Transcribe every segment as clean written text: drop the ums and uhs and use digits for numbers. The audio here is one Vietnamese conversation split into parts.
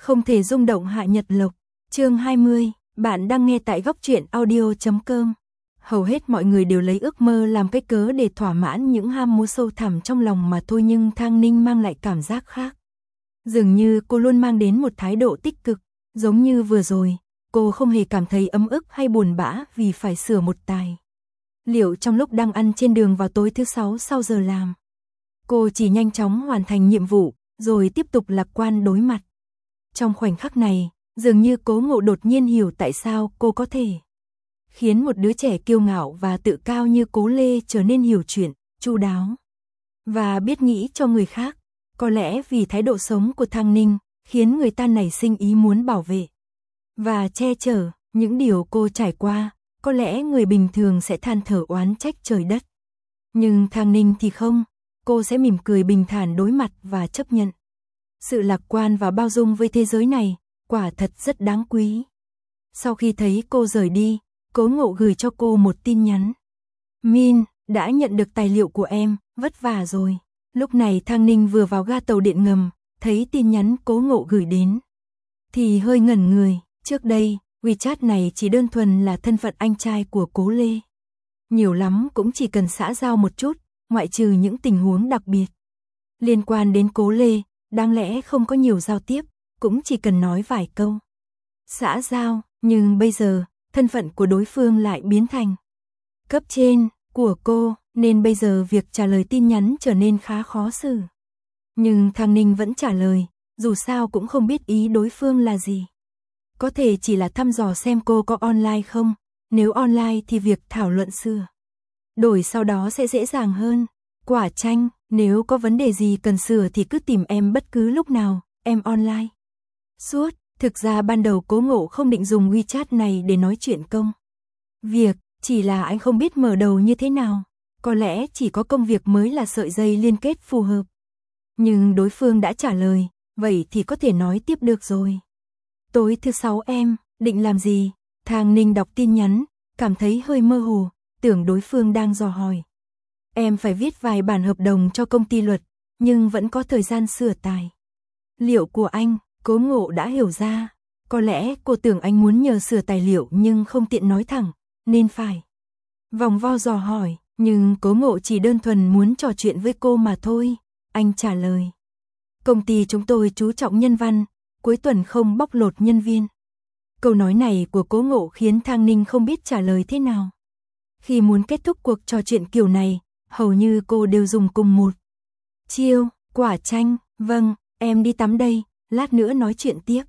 Không thể rung động Hạ Nhật Lộc. Chương 20, bạn đang nghe tại góc truyện audio.com. Hầu hết mọi người đều lấy ước mơ làm cái cớ để thỏa mãn những ham muốn sâu thẳm trong lòng mà thôi, nhưng Thang Ninh mang lại cảm giác khác. Dường như cô luôn mang đến một thái độ tích cực, giống như vừa rồi, cô không hề cảm thấy ấm ức hay buồn bã vì phải sửa một tài liệu trong lúc đang ăn trên đường vào tối thứ 6 sau giờ làm. Cô chỉ nhanh chóng hoàn thành nhiệm vụ, rồi tiếp tục lạc quan đối mặt. Trong khoảnh khắc này, dường như Cố Ngộ đột nhiên hiểu tại sao cô có thể khiến một đứa trẻ kiêu ngạo và tự cao như Cố Lê trở nên hiểu chuyện, chu đáo và biết nghĩ cho người khác. Có lẽ vì thái độ sống của Thang Ninh khiến người ta nảy sinh ý muốn bảo vệ và che chở những điều cô trải qua. Có lẽ người bình thường sẽ than thở oán trách trời đất, nhưng Thang Ninh thì không. Cô sẽ mỉm cười bình thản đối mặt và chấp nhận. Sự lạc quan và bao dung với thế giới này quả thật rất đáng quý. Sau khi thấy cô rời đi, Cố Ngộ gửi cho cô một tin nhắn. Min, đã nhận được tài liệu của em, vất vả rồi. Lúc này Thang Ninh vừa vào ga tàu điện ngầm, thấy tin nhắn Cố Ngộ gửi đến thì hơi ngẩn người. Trước đây, WeChat này chỉ đơn thuần là thân phận anh trai của Cố Lê. Nhiều lắm cũng chỉ cần xã giao một chút, ngoại trừ những tình huống đặc biệt liên quan đến Cố Lê, đáng lẽ không có nhiều giao tiếp, cũng chỉ cần nói vài câu xã giao. Nhưng bây giờ, thân phận của đối phương lại biến thành cấp trên của cô, nên bây giờ việc trả lời tin nhắn trở nên khá khó xử. Nhưng Thang Ninh vẫn trả lời, dù sao cũng không biết ý đối phương là gì. Có thể chỉ là thăm dò xem cô có online không, nếu online thì việc thảo luận sửa đổi sau đó sẽ dễ dàng hơn. Quả chanh, nếu có vấn đề gì cần sửa thì cứ tìm em bất cứ lúc nào, em online suốt. Thực ra ban đầu Cố Ngộ không định dùng WeChat này để nói chuyện công việc, chỉ là anh không biết mở đầu như thế nào. Có lẽ chỉ có công việc mới là sợi dây liên kết phù hợp. Nhưng đối phương đã trả lời, vậy thì có thể nói tiếp được rồi. Tối thứ 6 em định làm gì? Thang Ninh đọc tin nhắn, cảm thấy hơi mơ hồ, tưởng đối phương đang dò hỏi. Em phải viết vài bản hợp đồng cho công ty luật, nhưng vẫn có thời gian sửa tài liệu của anh. Cố Ngộ đã hiểu ra, có lẽ cô tưởng anh muốn nhờ sửa tài liệu nhưng không tiện nói thẳng, nên phải vòng vo dò hỏi. Nhưng Cố Ngộ chỉ đơn thuần muốn trò chuyện với cô mà thôi. Anh trả lời, công ty chúng tôi chú trọng nhân văn, cuối tuần không bóc lột nhân viên. Câu nói này của Cố Ngộ khiến Thang Ninh không biết trả lời thế nào. Khi muốn kết thúc cuộc trò chuyện kiểu này, hầu như cô đều dùng cùng một chiêu. Quả chanh, vâng, em đi tắm đây, lát nữa nói chuyện tiếp.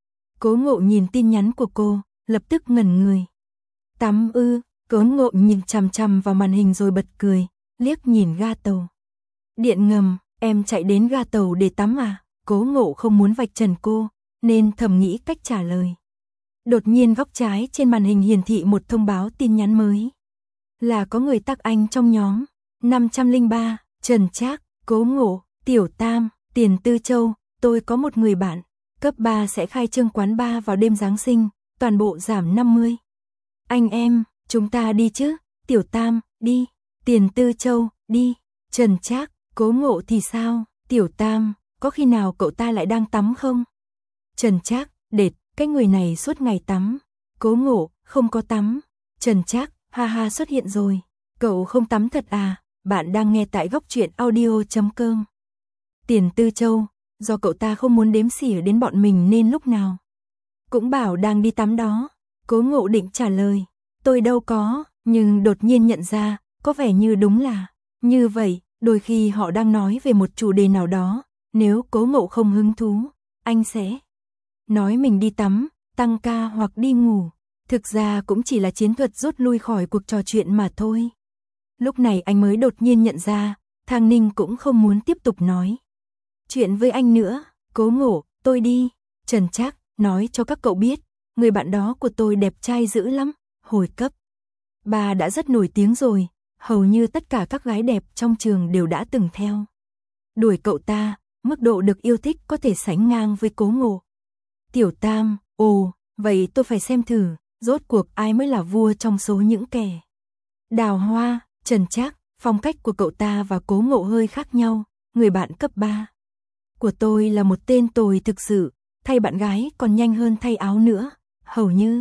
Cố Ngộ nhìn tin nhắn của cô, lập tức ngẩn người. Tắm ư? Cố Ngộ nhìn chằm chằm vào màn hình rồi bật cười, liếc nhìn ga tàu điện ngầm. Em chạy đến ga tàu để tắm à? Cố Ngộ không muốn vạch trần cô, nên thầm nghĩ cách trả lời. Đột nhiên góc trái trên màn hình hiển thị một thông báo tin nhắn mới. Là có người tag anh trong nhóm 503, Trần Trác. Cố Ngộ, Tiểu Tam, Tiền Tư Châu, tôi có một người bạn cấp 3 sẽ khai trương quán bar vào đêm Giáng sinh, toàn bộ giảm 50. Anh em, chúng ta đi chứ? Tiểu Tam, đi. Tiền Tư Châu, đi. Trần Trác, Cố Ngộ thì sao? Tiểu Tam, có khi nào cậu ta lại đang tắm không? Trần Trác, đệt, cái người này suốt ngày tắm. Cố Ngộ, không có tắm. Trần Trác, ha ha, xuất hiện rồi. Cậu không tắm thật à? Bạn đang nghe tại góc truyện audio.com. Tiền Tư Châu, do cậu ta không muốn đếm xỉa đến bọn mình nên lúc nào cũng bảo đang đi tắm đó. Cố Ngộ định trả lời, tôi đâu có, nhưng đột nhiên nhận ra, có vẻ như đúng là như vậy. Đôi khi họ đang nói về một chủ đề nào đó, nếu Cố Ngộ không hứng thú, anh sẽ nói mình đi tắm, tăng ca hoặc đi ngủ. Thực ra cũng chỉ là chiến thuật rút lui khỏi cuộc trò chuyện mà thôi. Lúc này anh mới đột nhiên nhận ra, Thang Ninh cũng không muốn tiếp tục nói chuyện với anh nữa. Cố Ngộ, tôi đi. Trần Trác, nói cho các cậu biết, người bạn đó của tôi đẹp trai dữ lắm, hồi cấp 3 đã rất nổi tiếng rồi, hầu như tất cả các gái đẹp trong trường đều đã từng theo đuổi cậu ta, mức độ được yêu thích có thể sánh ngang với Cố Ngộ. Tiểu Tam, ồ, vậy tôi phải xem thử, rốt cuộc ai mới là vua trong số những kẻ đào hoa. Trần Trác, phong cách của cậu ta và Cố Ngộ hơi khác nhau, người bạn cấp 3 của tôi là một tên tồi thực sự. thay bạn gái còn nhanh hơn thay áo nữa, hầu như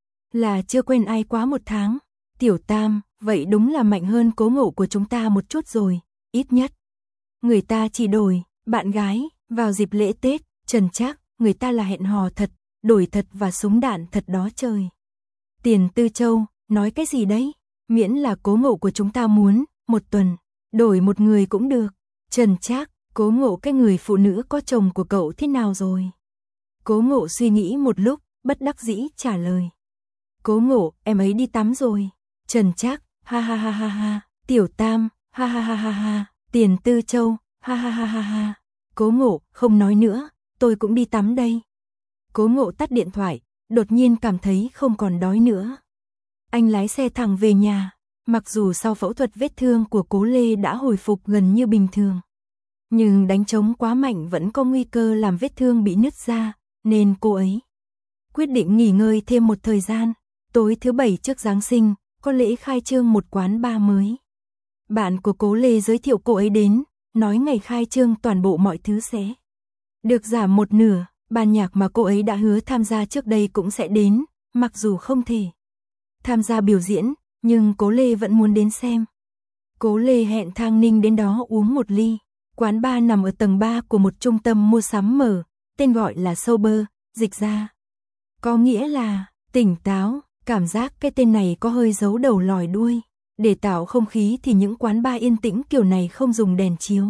là chưa quen ai quá 1 tháng. Tiểu Tam, vậy đúng là mạnh hơn Cố Ngộ của chúng ta một chút rồi, ít nhất người ta chỉ đổi bạn gái vào dịp lễ Tết, Trần Trác, người ta là hẹn hò thật, đổi thật và súng đạn thật đó trời. Tiền Tư Châu, nói cái gì đấy? Miễn là Cố Ngộ của chúng ta muốn, 1 tuần, đổi một người cũng được. Trần Trác, Cố Ngộ cái người phụ nữ có chồng của cậu thế nào rồi? Cố Ngộ suy nghĩ một lúc, bất đắc dĩ trả lời. Cố Ngộ, em ấy đi tắm rồi. Trần Trác, ha ha ha ha ha. Tiểu Tam, ha ha ha ha ha. Tiền Tư Châu, ha ha ha ha ha. Cố Ngộ, không nói nữa, tôi cũng đi tắm đây. Cố Ngộ tắt điện thoại, đột nhiên cảm thấy không còn đói nữa. Anh lái xe thẳng về nhà, mặc dù sau phẫu thuật vết thương của Cố Lê đã hồi phục gần như bình thường. Nhưng đánh trống quá mạnh vẫn có nguy cơ làm vết thương bị nứt ra, nên cô ấy quyết định nghỉ ngơi thêm một thời gian. Tối thứ Bảy trước Giáng sinh, có lễ khai trương một quán bar mới. Bạn của Cố Lê giới thiệu cô ấy đến, nói ngày khai trương toàn bộ mọi thứ sẽ được giảm 1/2, ban nhạc mà cô ấy đã hứa tham gia trước đây cũng sẽ đến, mặc dù không thể tham gia biểu diễn, nhưng Cố Lê vẫn muốn đến xem. Cố Lê hẹn Thang Ninh đến đó uống một ly. Quán bar nằm ở tầng 3 của một trung tâm mua sắm mở, tên gọi là Sober, dịch ra có nghĩa là tỉnh táo. Cảm giác cái tên này có hơi giấu đầu lòi đuôi. Để tạo không khí thì những quán bar yên tĩnh kiểu này không dùng đèn chiếu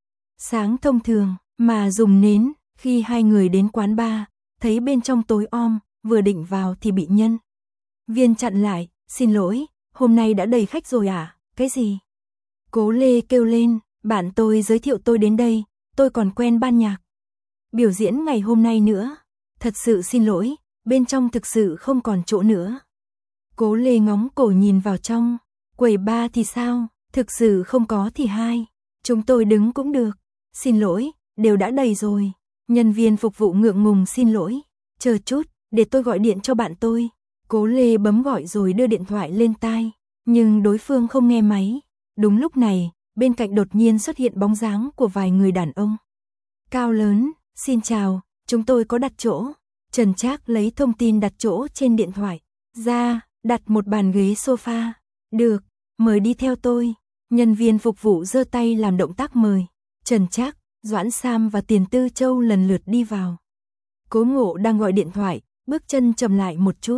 sáng thông thường, mà dùng nến. Khi hai người đến quán bar, thấy bên trong tối om, vừa định vào thì bị nhân viên chặn lại. Xin lỗi, hôm nay đã đầy khách rồi à? Cái gì? Cố Lê kêu lên, bạn tôi giới thiệu tôi đến đây, tôi còn quen ban nhạc biểu diễn ngày hôm nay nữa. Thật sự xin lỗi, bên trong thực sự không còn chỗ nữa. Cố Lê ngóng cổ nhìn vào trong, quầy bar thì sao, thực sự không có thì hai, chúng tôi đứng cũng được. Xin lỗi, đều đã đầy rồi. Nhân viên phục vụ ngượng ngùng xin lỗi, chờ chút, để tôi gọi điện cho bạn tôi. Cố Lê bấm gọi rồi đưa điện thoại lên tai, nhưng đối phương không nghe máy. Đúng lúc này, bên cạnh đột nhiên xuất hiện bóng dáng của vài người đàn ông cao lớn. Xin chào, chúng tôi có đặt chỗ. Trần Trác lấy thông tin đặt chỗ trên điện thoại ra, đặt một bàn ghế sofa. Được, mời đi theo tôi. Nhân viên phục vụ giơ tay làm động tác mời. Trần Trác, Doãn Sam và Tiền Tư Châu lần lượt đi vào. Cố Ngộ đang gọi điện thoại, bước chân chậm lại một chút.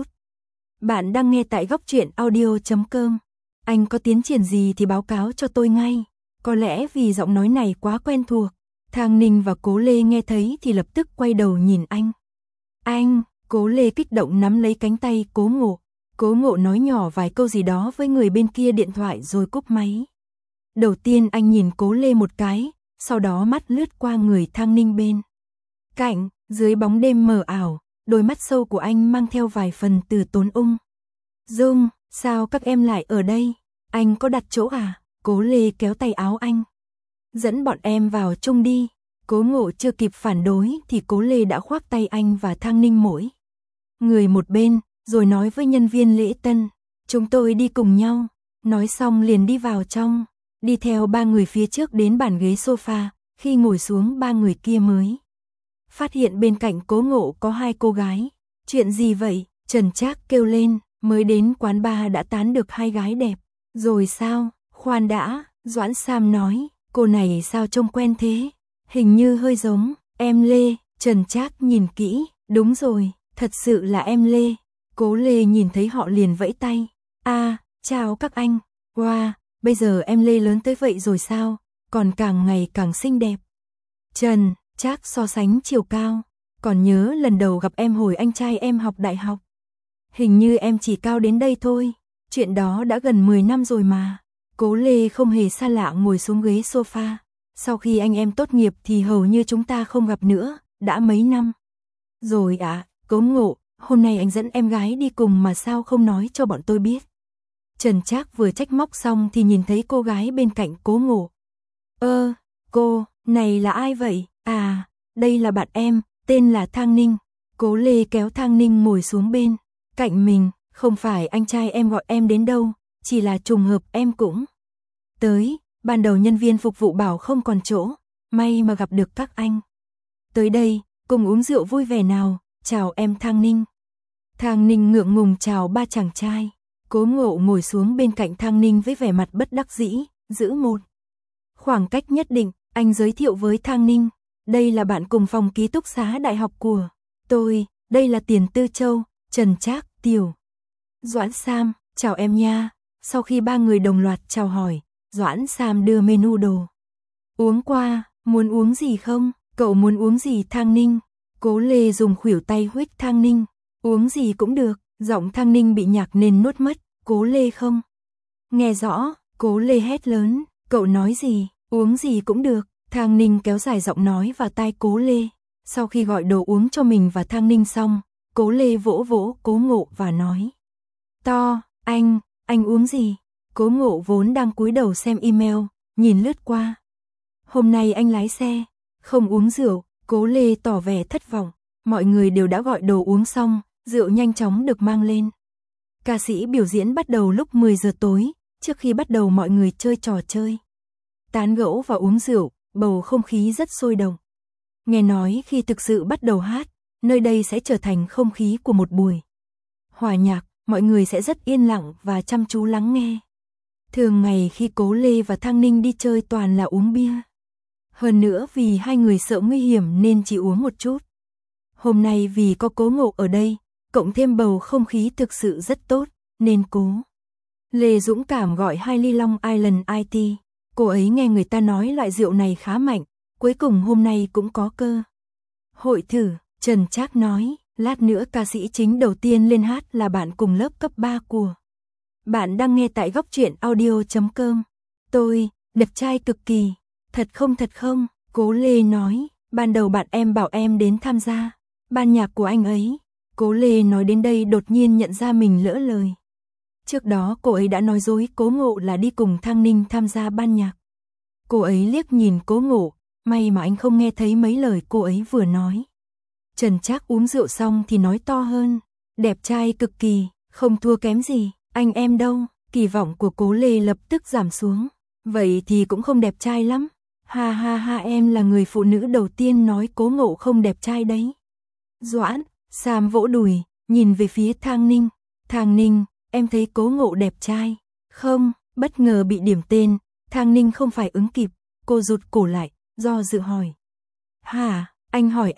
Bạn đang nghe tại Góc Truyện Audio.com. Anh có tiến triển gì thì báo cáo cho tôi ngay. Có lẽ vì giọng nói này quá quen thuộc. Thang Ninh và Cố Lê nghe thấy thì lập tức quay đầu nhìn anh. Anh, Cố Lê kích động nắm lấy cánh tay Cố Ngộ. Cố Ngộ nói nhỏ vài câu gì đó với người bên kia điện thoại rồi cúp máy. Đầu tiên anh nhìn Cố Lê một cái, sau đó mắt lướt qua người Thang Ninh bên cạnh, dưới bóng đêm mờ ảo, đôi mắt sâu của anh mang theo vài phần từ tốn ung dung. Sao các em lại ở đây? Anh có đặt chỗ à? Cố Lê kéo tay áo anh. Dẫn bọn em vào chung đi. Cố Ngộ chưa kịp phản đối thì Cố Lê đã khoác tay anh và Thang Ninh mỗi người một bên, rồi nói với nhân viên lễ tân, chúng tôi đi cùng nhau. Nói xong liền đi vào trong, đi theo 3 người phía trước đến bàn ghế sofa. Khi ngồi xuống 3 người kia mới phát hiện bên cạnh Cố Ngộ có 2 cô gái. Chuyện gì vậy? Trần Trác kêu lên, mới đến quán bar đã tán được 2 gái đẹp. Rồi sao? Khoan đã, Doãn Sam nói, cô này sao trông quen thế? Hình như hơi giống em Lê. Trần Trác nhìn kỹ, đúng rồi, thật sự là em Lê. Cố Lê nhìn thấy họ liền vẫy tay. Chào các anh. Wow, bây giờ em Lê lớn tới vậy rồi sao? Còn càng ngày càng xinh đẹp. Trần Trác so sánh chiều cao. Còn nhớ lần đầu gặp em hồi anh trai em học đại học. Hình như em chỉ cao đến đây thôi. Chuyện đó đã gần 10 năm rồi mà. Cố Lê không hề xa lạ ngồi xuống ghế sofa. Sau khi anh em tốt nghiệp thì hầu như chúng ta không gặp nữa, đã mấy năm rồi ạ. Cố Ngộ, hôm nay anh dẫn em gái đi cùng mà sao không nói cho bọn tôi biết. Trần Trác vừa trách móc xong thì nhìn thấy cô gái bên cạnh Cố Ngộ. Cô, này là ai vậy? Đây là bạn em, tên là Thang Ninh. Cố Lê kéo Thang Ninh ngồi xuống bên cạnh mình. Không phải anh trai em gọi em đến đâu, chỉ là trùng hợp em cũng tới. Ban đầu nhân viên phục vụ bảo không còn chỗ, may mà gặp được các anh. Tới đây, cùng uống rượu vui vẻ nào, chào em Thang Ninh. Thang Ninh ngượng ngùng chào ba chàng trai. Cố Ngộ ngồi xuống bên cạnh Thang Ninh với vẻ mặt bất đắc dĩ, giữ một khoảng cách nhất định, anh giới thiệu với Thang Ninh. Đây là bạn cùng phòng ký túc xá đại học của tôi, đây là Tiền Tư Châu, Trần Trác, Tiểu Doãn Sam, chào em nha. Sau khi ba người đồng loạt chào hỏi, Doãn Sam đưa menu đồ uống qua, muốn uống gì không? Cậu muốn uống gì Thang Ninh? Cố Lê dùng khuỷu tay huých Thang Ninh, uống gì cũng được. Giọng Thang Ninh bị nhạc nên nuốt mất, Cố Lê không nghe rõ, Cố Lê hét lớn, cậu nói gì, uống gì cũng được. Thang Ninh kéo dài giọng nói vào tai Cố Lê. Sau khi gọi đồ uống cho mình và Thang Ninh xong, Cố Lê vỗ vỗ Cố Ngộ và nói to, anh uống gì? Cố Ngộ vốn đang cúi đầu xem email, nhìn lướt qua. Hôm nay anh lái xe, không uống rượu. Cố Lê tỏ vẻ thất vọng. Mọi người đều đã gọi đồ uống xong, rượu nhanh chóng được mang lên. Ca sĩ biểu diễn bắt đầu lúc 10 giờ tối, trước khi bắt đầu mọi người chơi trò chơi, tán gẫu và uống rượu, bầu không khí rất sôi động. Nghe nói khi thực sự bắt đầu hát, nơi đây sẽ trở thành không khí của một buổi hòa nhạc, mọi người sẽ rất yên lặng và chăm chú lắng nghe. Thường ngày khi Cố Lê và Thang Ninh đi chơi toàn là uống bia. Hơn nữa vì hai người sợ nguy hiểm nên chỉ uống một chút. Hôm nay vì có Cố Ngộ ở đây, cộng thêm bầu không khí thực sự rất tốt, nên Cố Lê dũng cảm gọi 2 ly Long Island IT. Cô ấy nghe người ta nói loại rượu này khá mạnh, cuối cùng hôm nay cũng có cơ hội thử. Trần Trác nói, lát nữa ca sĩ chính đầu tiên lên hát là bạn cùng lớp cấp 3 của bạn đang nghe tại góc truyện audio.com. Tôi, đẹp trai cực kỳ. Thật không, Cố Lê nói, ban đầu bạn em bảo em đến tham gia ban nhạc của anh ấy. Cố Lê nói đến đây đột nhiên nhận ra mình lỡ lời. Trước đó cô ấy đã nói dối Cố Ngộ là đi cùng Thang Ninh tham gia ban nhạc. Cô ấy liếc nhìn Cố Ngộ, may mà anh không nghe thấy mấy lời cô ấy vừa nói. Trần Trác uống rượu xong thì nói to hơn, đẹp trai cực kỳ, không thua kém gì, anh em đâu. Kỳ vọng của Cố Lê lập tức giảm xuống, vậy thì cũng không đẹp trai lắm. Ha ha ha, em là người phụ nữ đầu tiên nói Cố Ngộ không đẹp trai đấy. Doãn Sam vỗ đùi, nhìn về phía Thang Ninh. Thang Ninh, em thấy Cố Ngộ đẹp trai không? Bất ngờ bị điểm tên, Thang Ninh không phải ứng kịp, cô rụt cổ lại, do dự hỏi. Hả, anh hỏi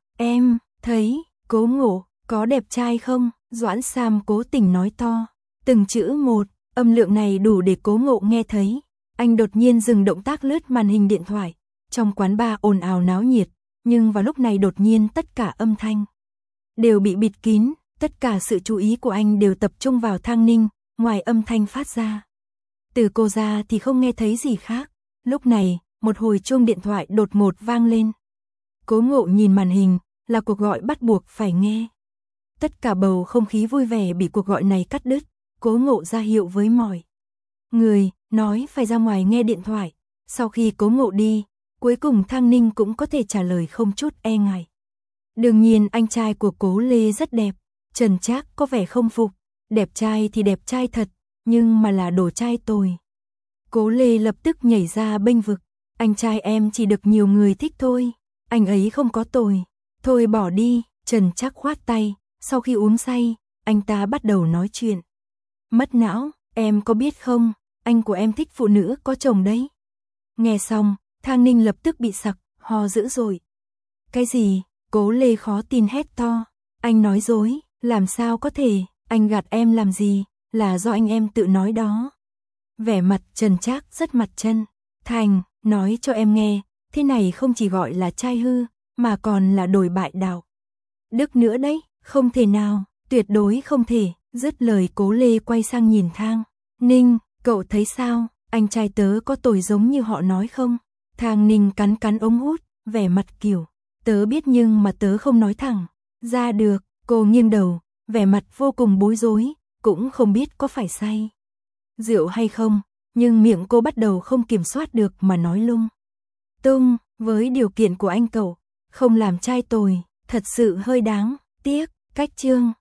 em thấy Cố Ngộ có đẹp trai không? Doãn Sam cố tình nói to, từng chữ một, âm lượng này đủ để Cố Ngộ nghe thấy. Anh đột nhiên dừng động tác lướt màn hình điện thoại. Trong quán bar ồn ào náo nhiệt, nhưng vào lúc này đột nhiên tất cả âm thanh đều bị bịt kín, tất cả sự chú ý của anh đều tập trung vào Thang Ninh, ngoài âm thanh phát ra từ cô ra thì không nghe thấy gì khác. Lúc này, một hồi chuông điện thoại đột ngột vang lên. Cố Ngộ nhìn màn hình, là cuộc gọi bắt buộc phải nghe. Tất cả bầu không khí vui vẻ bị cuộc gọi này cắt đứt. Cố Ngộ ra hiệu với mọi người, nói phải ra ngoài nghe điện thoại. Sau khi Cố Ngộ đi, cuối cùng Thang Ninh cũng có thể trả lời không chút e ngại. Đương nhiên anh trai của Cố Lê rất đẹp. Trần Trác có vẻ không phục. Đẹp trai thì đẹp trai thật, nhưng mà là đồ trai tồi. Cố Lê lập tức nhảy ra bênh vực. Anh trai em chỉ được nhiều người thích thôi. Anh ấy không có tồi. Thôi bỏ đi. Trần Trác khoát tay. Sau khi uống say, anh ta bắt đầu nói chuyện mất não. Em có biết không, anh của em thích phụ nữ có chồng đấy. Nghe xong, Thang Ninh lập tức bị sặc, ho dữ dội. Cái gì? Cố Lê khó tin hét to. Anh nói dối, làm sao có thể, anh gạt em làm gì, là do anh em tự nói đó. Vẻ mặt Trần Trác rất mặt chân thành, nói cho em nghe, thế này không chỉ gọi là trai hư, mà còn là đồi bại đạo đức nữa đấy, không thể nào, tuyệt đối không thể. Dứt lời Cố Lê quay sang nhìn Thang Ninh, cậu thấy sao, anh trai tớ có tồi giống như họ nói không? Thang Ninh cắn ống hút, vẻ mặt kiểu, tớ biết nhưng mà tớ không nói thẳng ra được. Cô nghiêng đầu, vẻ mặt vô cùng bối rối, cũng không biết có phải say rượu hay không, nhưng miệng cô bắt đầu không kiểm soát được mà nói lung tung. Với điều kiện của anh cậu, không làm trai tồi, thật sự hơi đáng tiếc. Cách chương